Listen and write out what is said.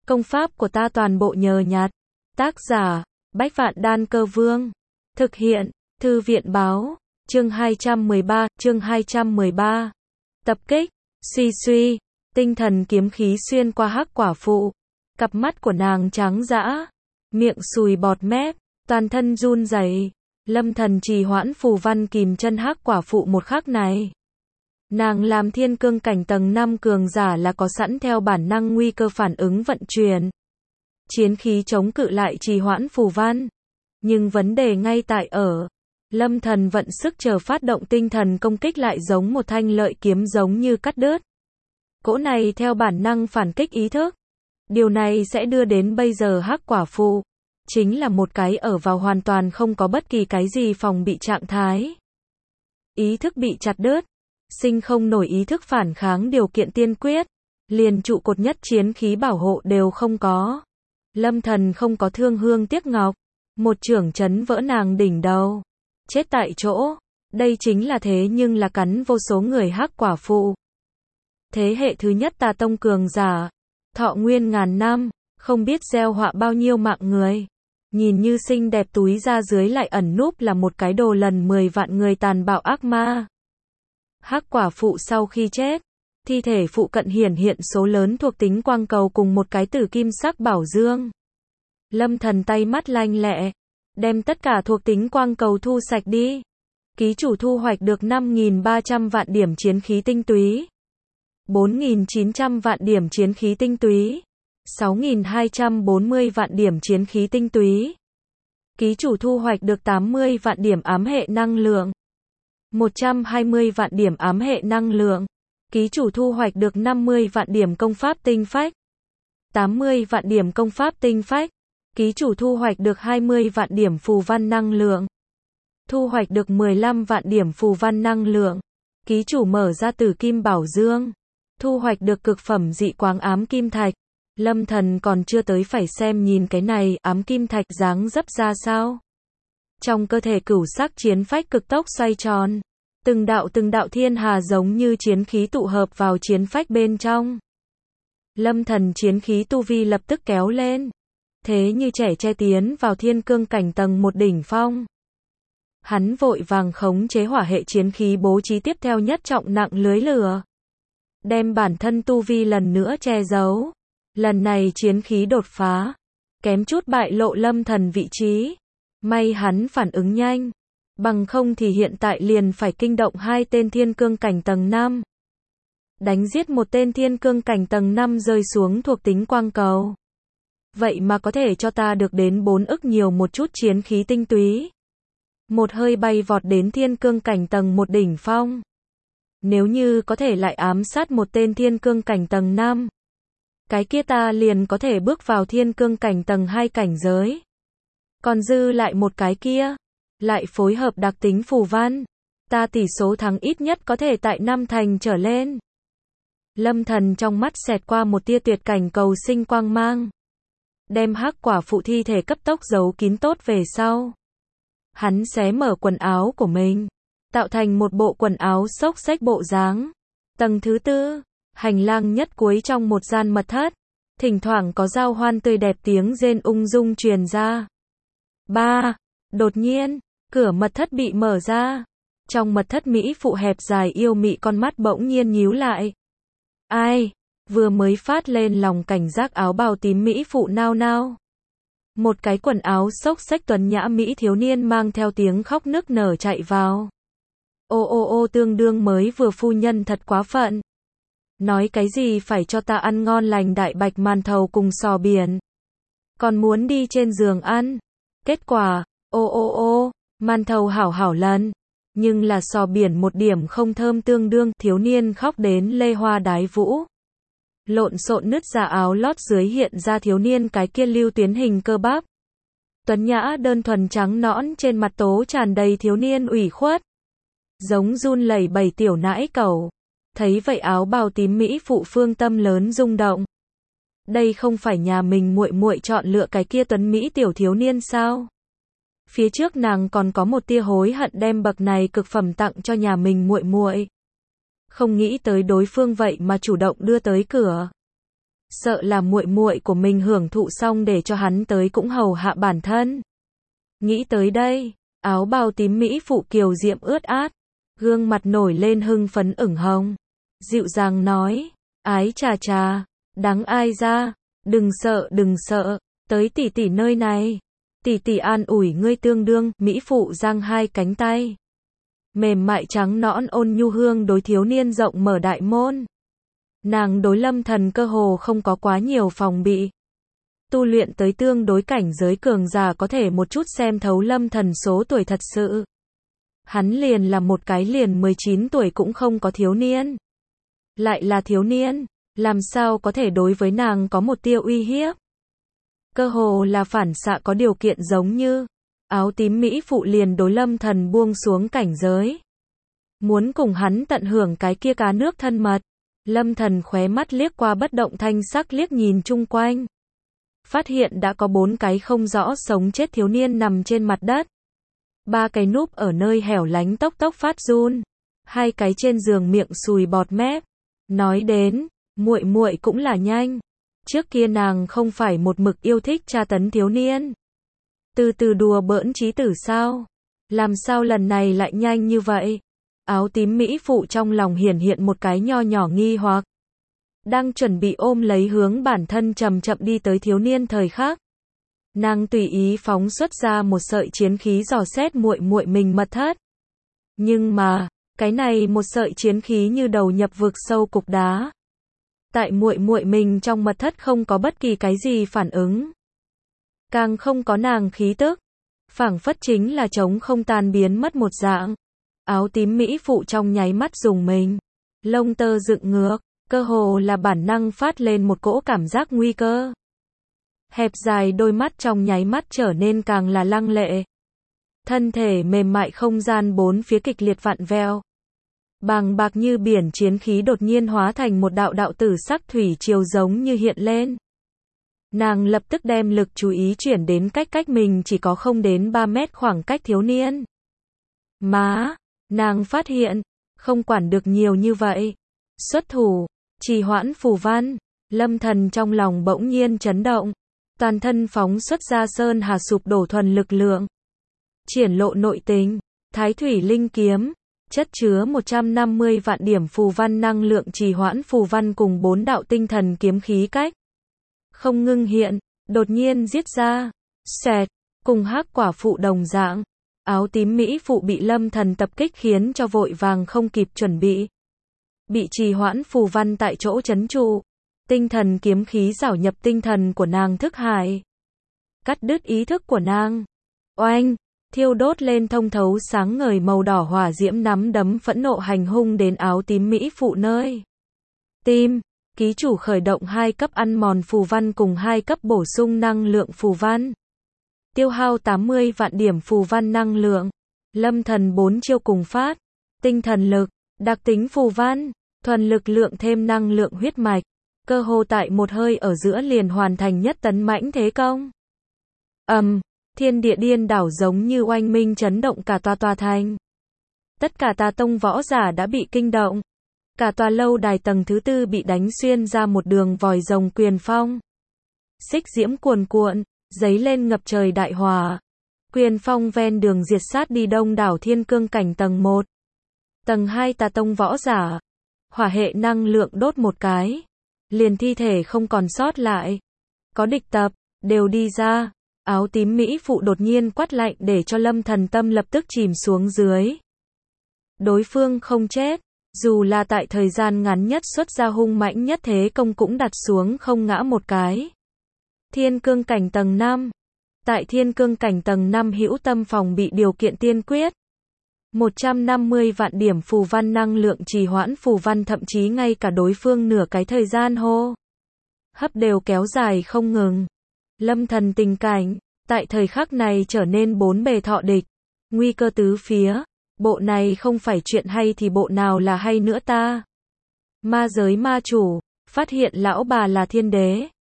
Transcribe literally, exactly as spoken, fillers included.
Công pháp của ta toàn bộ nhờ nhặt. Tác giả, Bách Vạn Đan Cơ Vương. Thực hiện, Thư viện báo. Chương hai trăm mười ba, chương hai trăm mười ba. Tập kích, suy suy, tinh thần kiếm khí xuyên qua hắc quả phụ. Cặp mắt của nàng trắng dã, miệng sùi bọt mép, toàn thân run rẩy. Lâm Thần trì hoãn phù văn kìm chân hắc quả phụ một khắc này. Nàng làm thiên cương cảnh tầng năm cường giả là có sẵn theo bản năng nguy cơ phản ứng vận chuyển. Chiến khí chống cự lại trì hoãn phù văn. Nhưng vấn đề ngay tại ở, Lâm Thần vận sức chờ phát động tinh thần công kích lại giống một thanh lợi kiếm giống như cắt đứt. Cỗ này theo bản năng phản kích ý thức. Điều này sẽ đưa đến bây giờ hắc quả phụ chính là một cái ở vào hoàn toàn không có bất kỳ cái gì phòng bị trạng thái. Ý thức bị chặt đứt, sinh không nổi ý thức phản kháng điều kiện tiên quyết, liền trụ cột nhất chiến khí bảo hộ đều không có. Lâm Thần không có thương hương tiếc ngọc, một chưởng chấn vỡ nàng đỉnh đầu, chết tại chỗ. Đây chính là thế nhưng là cắn vô số người hắc quả phụ. Thế hệ thứ nhất Tà Tông cường giả, thọ nguyên ngàn năm, không biết gieo họa bao nhiêu mạng người. Nhìn như xinh đẹp túi ra dưới lại ẩn núp là một cái đồ lần mười vạn người tàn bạo ác ma. Hắc quả phụ sau khi chết, thi thể phụ cận hiển hiện số lớn thuộc tính quang cầu cùng một cái tử kim sắc bảo dương. Lâm Thần tay mắt lanh lẹ, đem tất cả thuộc tính quang cầu thu sạch đi. Ký chủ thu hoạch được năm nghìn ba trăm vạn điểm chiến khí tinh túy, bốn nghìn chín trăm vạn điểm chiến khí tinh túy, sáu nghìn hai trăm bốn mươi vạn điểm chiến khí tinh túy. Ký chủ thu hoạch được tám mươi vạn điểm ám hệ năng lượng, một trăm hai mươi vạn điểm ám hệ năng lượng. Ký chủ thu hoạch được năm mươi vạn điểm công pháp tinh phách, tám mươi vạn điểm công pháp tinh phách. Ký chủ thu hoạch được hai mươi vạn điểm phù văn năng lượng, thu hoạch được mười lăm vạn điểm phù văn năng lượng. Ký chủ mở ra tử kim bảo dương, thu hoạch được cực phẩm dị quáng ám kim thạch. Lâm Thần còn chưa tới phải xem nhìn cái này ám kim thạch dáng dấp ra sao. Trong cơ thể cửu sắc chiến phách cực tốc xoay tròn, từng đạo từng đạo thiên hà giống như chiến khí tụ hợp vào chiến phách bên trong. Lâm Thần chiến khí tu vi lập tức kéo lên, thế như trẻ che tiến vào thiên cương cảnh tầng một đỉnh phong. Hắn vội vàng khống chế hỏa hệ chiến khí bố trí tiếp theo nhất trọng nặng lưới lửa, đem bản thân tu vi lần nữa che giấu. Lần này chiến khí đột phá, kém chút bại lộ Lâm Thần vị trí. May hắn phản ứng nhanh, bằng không thì hiện tại liền phải kinh động hai tên thiên cương cảnh tầng năm. Đánh giết một tên thiên cương cảnh tầng năm rơi xuống thuộc tính quang cầu. Vậy mà có thể cho ta được đến bốn ức nhiều một chút chiến khí tinh túy. Một hơi bay vọt đến thiên cương cảnh tầng một đỉnh phong. Nếu như có thể lại ám sát một tên thiên cương cảnh tầng năm, cái kia ta liền có thể bước vào thiên cương cảnh tầng hai cảnh giới. Còn dư lại một cái kia, lại phối hợp đặc tính phù văn, ta tỷ số thắng ít nhất có thể tại năm thành trở lên. Lâm Thần trong mắt xẹt qua một tia tuyệt cảnh cầu sinh quang mang, đem hắc quả phụ thi thể cấp tốc giấu kín tốt về sau. Hắn xé mở quần áo của mình, tạo thành một bộ quần áo xốc xếch bộ dáng. Tầng thứ tư, hành lang nhất cuối trong một gian mật thất, thỉnh thoảng có giao hoan tươi đẹp tiếng rên ung dung truyền ra. Ba, đột nhiên, cửa mật thất bị mở ra. Trong mật thất mỹ phụ hẹp dài yêu mị con mắt bỗng nhiên nhíu lại. Ai? Vừa mới phát lên lòng cảnh giác áo bào tím mỹ phụ nao nao. Một cái quần áo xốc xếch tuấn nhã mỹ thiếu niên mang theo tiếng khóc nức nở chạy vào. Ô ô ô tương đương mới vừa phu nhân thật quá phận. Nói cái gì phải cho ta ăn ngon lành đại bạch màn thầu cùng sò biển. Còn muốn đi trên giường ăn. Kết quả, ô ô ô, màn thầu hảo hảo lần. Nhưng là sò biển một điểm không thơm tương đương. Thiếu niên khóc đến lê hoa đái vũ. Lộn xộn nứt ra áo lót dưới hiện ra thiếu niên cái kia lưu tuyến hình cơ bắp. Tuấn nhã đơn thuần trắng nõn trên mặt tố tràn đầy thiếu niên ủy khuất. Giống run lẩy bẩy tiểu nãi cẩu. Thấy vậy áo bào tím mỹ phụ phương tâm lớn rung động. Đây không phải nhà mình muội muội chọn lựa cái kia tuấn mỹ tiểu thiếu niên sao? Phía trước nàng còn có một tia hối hận đem bậc này cực phẩm tặng cho nhà mình muội muội. Không nghĩ tới đối phương vậy mà chủ động đưa tới cửa. sợ là muội muội của mình hưởng thụ xong để cho hắn tới cũng hầu hạ bản thân. Nghĩ tới đây, áo bào tím mỹ phụ kiều diễm ướt át, gương mặt nổi lên hưng phấn ửng hồng, dịu dàng nói, ái chà chà, đáng ai ra, đừng sợ đừng sợ, tới tỷ tỷ nơi này, tỷ tỷ an ủi ngươi tương đương, mỹ phụ giang hai cánh tay, mềm mại trắng nõn ôn nhu hương đối thiếu niên rộng mở đại môn. Nàng đối Lâm Thần cơ hồ không có quá nhiều phòng bị. Tu luyện tới tương đối cảnh giới cường giả có thể một chút xem thấu Lâm Thần số tuổi thật sự. Hắn liền là một cái liền mười chín tuổi cũng không có thiếu niên. Lại là thiếu niên, làm sao có thể đối với nàng có một tia uy hiếp. Cơ hồ là phản xạ có điều kiện giống như, áo tím mỹ phụ liền đối Lâm Thần buông xuống cảnh giới. Muốn cùng hắn tận hưởng cái kia cá nước thân mật. Lâm Thần khóe mắt liếc qua bất động thanh sắc liếc nhìn chung quanh. Phát hiện đã có bốn cái không rõ sống chết thiếu niên nằm trên mặt đất. Ba cái núp ở nơi hẻo lánh tốc tốc phát run. Hai cái trên giường miệng sùi bọt mép. Nói đến, muội muội cũng là nhanh. Trước kia nàng không phải một mực yêu thích tra tấn thiếu niên. Từ từ đùa bỡn chí tử sao? Làm sao lần này lại nhanh như vậy? Áo tím mỹ phụ trong lòng hiển hiện một cái nho nhỏ nghi hoặc. Đang chuẩn bị ôm lấy hướng bản thân chậm chậm đi tới thiếu niên thời khắc. Nàng tùy ý phóng xuất ra một sợi chiến khí dò xét muội muội mình mật thất. Nhưng mà, cái này một sợi chiến khí như đầu nhập vực sâu cục đá. Tại muội muội mình trong mật thất không có bất kỳ cái gì phản ứng. Càng không có nàng khí tức. Phảng phất chính là trống không tan biến mất một dạng. Áo tím mỹ phụ trong nháy mắt dùng mình. Lông tơ dựng ngược, cơ hồ là bản năng phát lên một cỗ cảm giác nguy cơ. Hẹp dài đôi mắt trong nháy mắt trở nên càng là lăng lệ. Thân thể mềm mại không gian bốn phía kịch liệt vặn vẹo. Bàng bạc như biển chiến khí đột nhiên hóa thành một đạo đạo tử sắc thủy triều giống như hiện lên. Nàng lập tức đem lực chú ý chuyển đến cách cách mình chỉ có không đến ba mét khoảng cách thiếu niên. Má, nàng phát hiện, không quản được nhiều như vậy. Xuất thủ, trì hoãn phù văn, Lâm Thần trong lòng bỗng nhiên chấn động. Toàn thân phóng xuất ra sơn hà sụp đổ thuần lực lượng. Triển lộ nội tình, Thái Thủy Linh Kiếm, chất chứa một trăm năm mươi vạn điểm phù văn năng lượng trì hoãn phù văn cùng bốn đạo tinh thần kiếm khí cách. Không ngưng hiện, đột nhiên giết ra, xẹt, cùng hắc quả phụ đồng dạng. Áo tím mỹ phụ bị Lâm Thần tập kích khiến cho vội vàng không kịp chuẩn bị. Bị trì hoãn phù văn tại chỗ trấn trụ. Tinh thần kiếm khí rảo nhập tinh thần của nàng thức hải. Cắt đứt ý thức của nàng. Oanh, thiêu đốt lên thông thấu sáng ngời màu đỏ hỏa diễm nắm đấm phẫn nộ hành hung đến áo tím mỹ phụ nơi. Tim, ký chủ khởi động hai cấp ăn mòn phù văn cùng hai cấp bổ sung năng lượng phù văn. Tiêu hao tám mươi vạn điểm phù văn năng lượng. Lâm Thần bốn chiêu cùng phát. Tinh thần lực, đặc tính phù văn, thuần lực lượng thêm năng lượng huyết mạch. Cơ hồ tại một hơi ở giữa liền hoàn thành nhất tấn mãnh thế công. Ầm, um, thiên địa điên đảo giống như oanh minh chấn động cả tòa tòa thành. Tất cả tà tông võ giả đã bị kinh động. Cả tòa lâu đài tầng thứ tư bị đánh xuyên ra một đường vòi rồng quyền phong. Xích diễm cuồn cuộn, giấy lên ngập trời đại hỏa. Quyền phong ven đường diệt sát đi đông đảo thiên cương cảnh tầng một. Tầng hai tà tông võ giả. Hỏa hệ năng lượng đốt một cái. Liền thi thể không còn sót lại. Có địch tập, đều đi ra. Áo tím mỹ phụ đột nhiên quát lạnh để cho Lâm Thần tâm lập tức chìm xuống dưới. Đối phương không chết, dù là tại thời gian ngắn nhất xuất ra hung mãnh nhất thế công cũng đặt xuống không ngã một cái. Thiên cương cảnh tầng năm. Tại thiên cương cảnh tầng năm hữu tâm phòng bị điều kiện tiên quyết. một trăm năm mươi vạn điểm phù văn năng lượng trì hoãn phù văn thậm chí ngay cả đối phương nửa cái thời gian hô hấp đều kéo dài không ngừng. Lâm Thần tình cảnh, tại thời khắc này trở nên bốn bề thọ địch. Nguy cơ tứ phía. Bộ này không phải chuyện hay thì bộ nào là hay nữa ta. Ma giới ma chủ, phát hiện lão bà là thiên đế.